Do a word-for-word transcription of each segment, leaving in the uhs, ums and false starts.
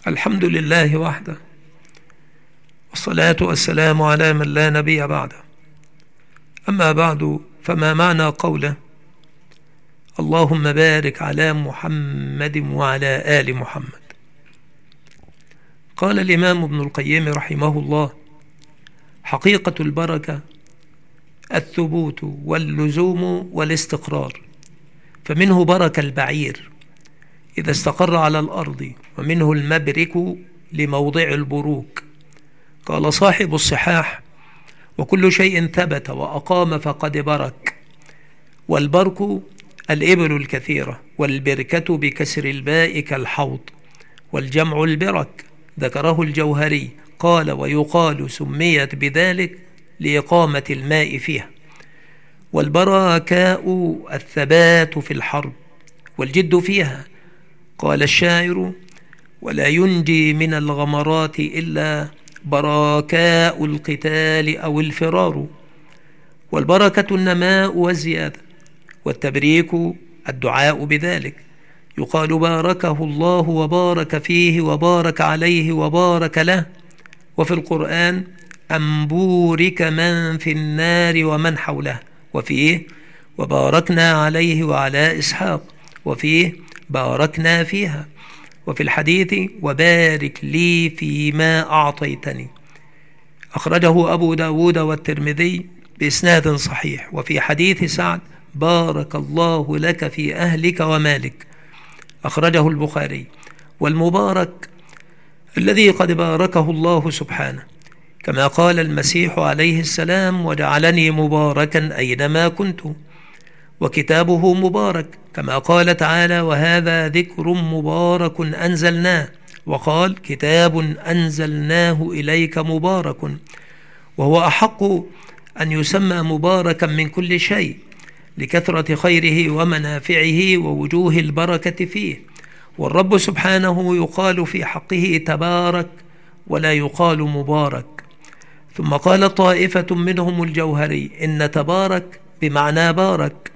الحمد لله وحده، والصلاة والسلام على من لا نبي بعده. أما بعد، فما معنى قوله اللهم بارك على محمد وعلى آل محمد؟ قال الإمام ابن القيم رحمه الله: حقيقة البركة الثبوت واللزوم والاستقرار، فمنه برك البعير إذا استقر على الأرض، ومنه المبرك لموضع البروك. قال صاحب الصحاح: وكل شيء ثبت وأقام فقد برك. والبرك الإبل الكثيرة، والبركة بكسر الباء كالحوض، والجمع البرك. ذكره الجوهري قال: ويقال سميت بذلك لإقامة الماء فيها. والبركاء الثبات في الحرب والجد فيها. قال الشاعر: ولا ينجي من الغمرات إلا بركاء القتال أو الفرار. والبركة النماء والزيادة، والتبريك الدعاء بذلك. يقال: باركه الله وبارك فيه وبارك عليه وبارك له. وفي القرآن: أن بورك من في النار ومن حوله. وفيه: وباركنا عليه وعلى إسحاق. وفيه: باركنا فيها. وفي الحديث: وبارك لي فيما أعطيتني. أخرجه أبو داود والترمذي بإسناد صحيح. وفي حديث سعد: بارك الله لك في أهلك ومالك. أخرجه البخاري. والمبارك الذي قد باركه الله سبحانه، كما قال المسيح عليه السلام: وجعلني مباركا أينما كنت. وكتابه مبارك، كما قال تعالى: وهذا ذكر مبارك أنزلناه. وقال: كتاب أنزلناه إليك مبارك. وهو أحق أن يسمى مباركا من كل شيء، لكثرة خيره ومنافعه ووجوه البركة فيه. والرب سبحانه يقال في حقه تبارك، ولا يقال مبارك. ثم قال طائفة منهم الجوهري: إن تبارك بمعنى بارك،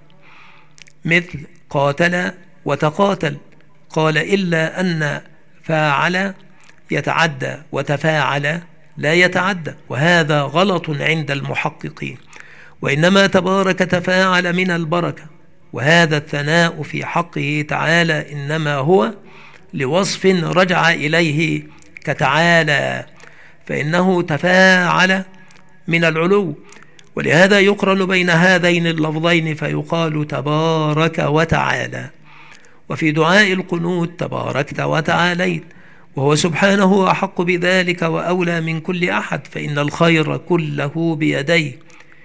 مثل قاتل وتقاتل. قال: إلا أن فاعل يتعدى، وتفاعل لا يتعدى، وهذا غلط عند المحققين. وإنما تبارك تفاعل من البركة. وهذا الثناء في حقه تعالى إنما هو لوصف رجع إليه كتعالى، فإنه تفاعل من العلو. ولهذا يقرن بين هذين اللفظين فيقال تبارك وتعالى. وفي دعاء القنوت: تباركت وتعاليت. وهو سبحانه أحق بذلك وأولى من كل أحد، فإن الخير كله بيديه،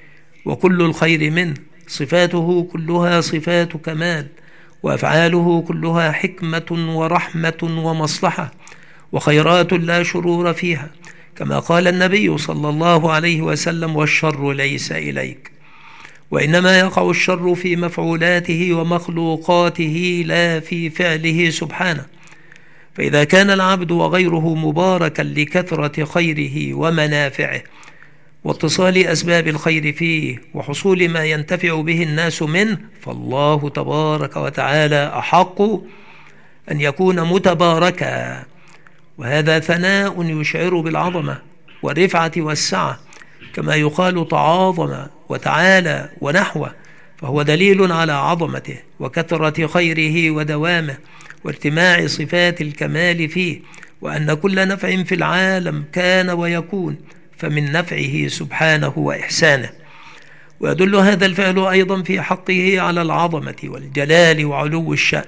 وكل الخير منه. صفاته كلها صفات كمال، وأفعاله كلها حكمة ورحمة ومصلحة، وخيرات لا شرور فيها، كما قال النبي صلى الله عليه وسلم: والشر ليس إليك. وإنما يقع الشر في مفعولاته ومخلوقاته، لا في فعله سبحانه. فإذا كان العبد وغيره مباركا لكثرة خيره ومنافعه، واتصال أسباب الخير فيه، وحصول ما ينتفع به الناس منه، فالله تبارك وتعالى أحق أن يكون متباركا. وهذا ثناء يشعر بالعظمة والرفعة والسعة، كما يقال تعاظم وتعالى ونحوه، فهو دليل على عظمته وكثرة خيره ودوامه وارتماع صفات الكمال فيه، وأن كل نفع في العالم كان ويكون فمن نفعه سبحانه وإحسانه. ويدل هذا الفعل أيضا في حقه على العظمة والجلال وعلو الشأن.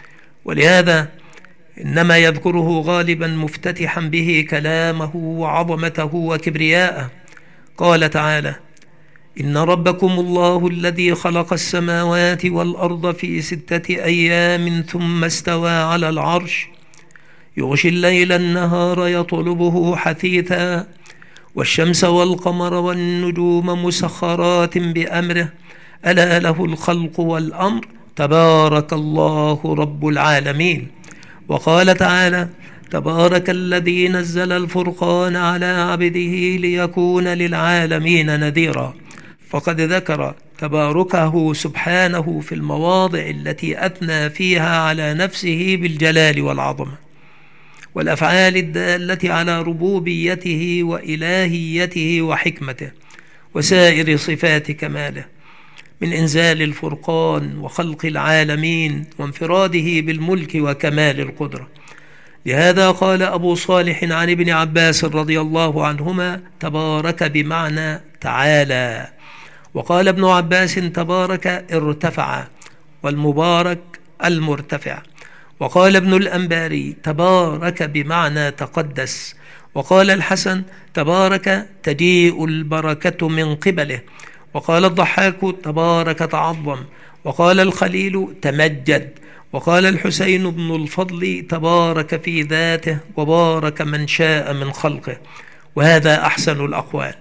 ولهذا إنما يذكره غالبا مفتتحا به كلامه وعظمته وكبرياءه. قال تعالى: إن ربكم الله الذي خلق السماوات والأرض في ستة أيام ثم استوى على العرش يغشي الليل النهار يطلبه حثيثا والشمس والقمر والنجوم مسخرات بأمره ألا له الخلق والأمر تبارك الله رب العالمين. وقال تعالى: تبارك الذي نزل الفرقان على عبده ليكون للعالمين نذيرا. فقد ذكر تباركه سبحانه في المواضع التي أثنى فيها على نفسه بالجلال والعظمة. والأفعال الدالة على ربوبيته وإلهيته وحكمته وسائر صفات كماله، من إنزال الفرقان وخلق العالمين وانفراده بالملك وكمال القدرة. لهذا قال أبو صالح عن ابن عباس رضي الله عنهما: تبارك بمعنى تعالى. وقال ابن عباس: تبارك ارتفع، والمبارك المرتفع. وقال ابن الأنباري: تبارك بمعنى تقدس. وقال الحسن: تبارك تجيء البركة من قبله. وقال الضحاك: تبارك تعظم. وقال الخليل: تمجد. وقال الحسين بن الفضل: تبارك في ذاته وبارك من شاء من خلقه. وهذا أحسن الأقوال،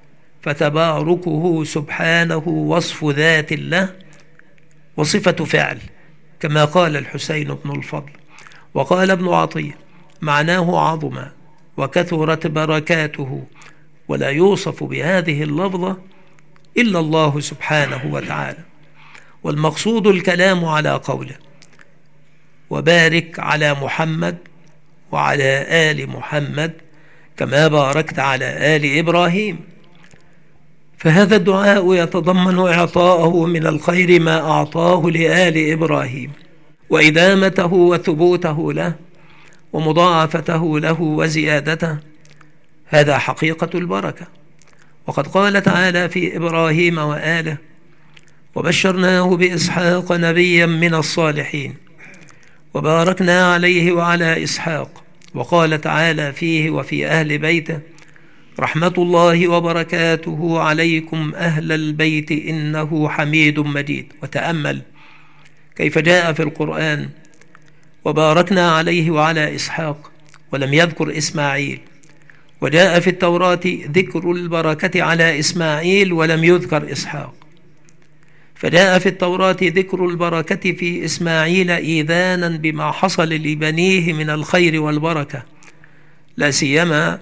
فتباركه سبحانه وصف ذات الله وصفة فعل، كما قال الحسين بن الفضل. وقال ابن عطية: معناه عظم وكثرت بركاته، ولا يوصف بهذه اللفظة إلا الله سبحانه وتعالى. والمقصود الكلام على قوله: وبارك على محمد وعلى آل محمد كما باركت على آل إبراهيم. فهذا الدعاء يتضمن إعطاءه من الخير ما أعطاه لآل إبراهيم، وإدامته وثبوته له، ومضاعفته له وزيادته. هذا حقيقة البركة. وقد قال تعالى في إبراهيم وآله: وبشرناه بإسحاق نبيا من الصالحين وباركنا عليه وعلى إسحاق. وقال تعالى فيه وفي أهل بيته: رحمة الله وبركاته عليكم أهل البيت إنه حميد مجيد. وتأمل كيف جاء في القرآن: وباركنا عليه وعلى إسحاق، ولم يذكر إسماعيل. وجاء في التوراة ذكر البركة على إسماعيل ولم يذكر إسحاق. فجاء في التوراة ذكر البركة في إسماعيل إيذانا بما حصل لبنيه من الخير والبركة، لا سيما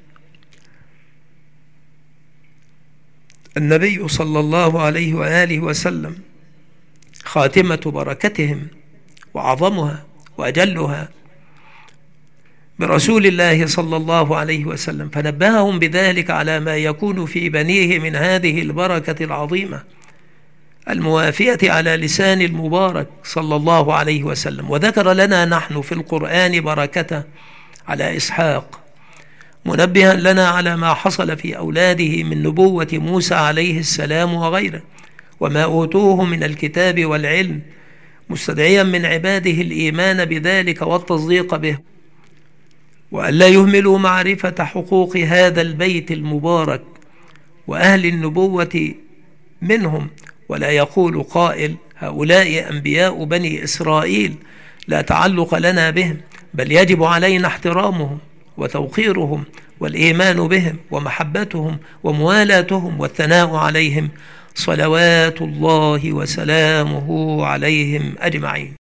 النبي صلى الله عليه وآله وسلم خاتمة بركتهم وعظمها وأجلها برسول الله صلى الله عليه وسلم، فنبههم بذلك على ما يكون في بنيه من هذه البركة العظيمة الموافية على لسان المبارك صلى الله عليه وسلم. وذكر لنا نحن في القرآن بركته على إسحاق، منبها لنا على ما حصل في أولاده من نبوة موسى عليه السلام وغيره، وما أوتوه من الكتاب والعلم، مستدعيا من عباده الإيمان بذلك والتصديق به، وألا يهملوا معرفة حقوق هذا البيت المبارك وأهل النبوة منهم. ولا يقول قائل: هؤلاء أنبياء بني إسرائيل لا تعلق لنا بهم، بل يجب علينا احترامهم وتوقيرهم والإيمان بهم ومحبتهم وموالاتهم والثناء عليهم، صلوات الله وسلامه عليهم أجمعين.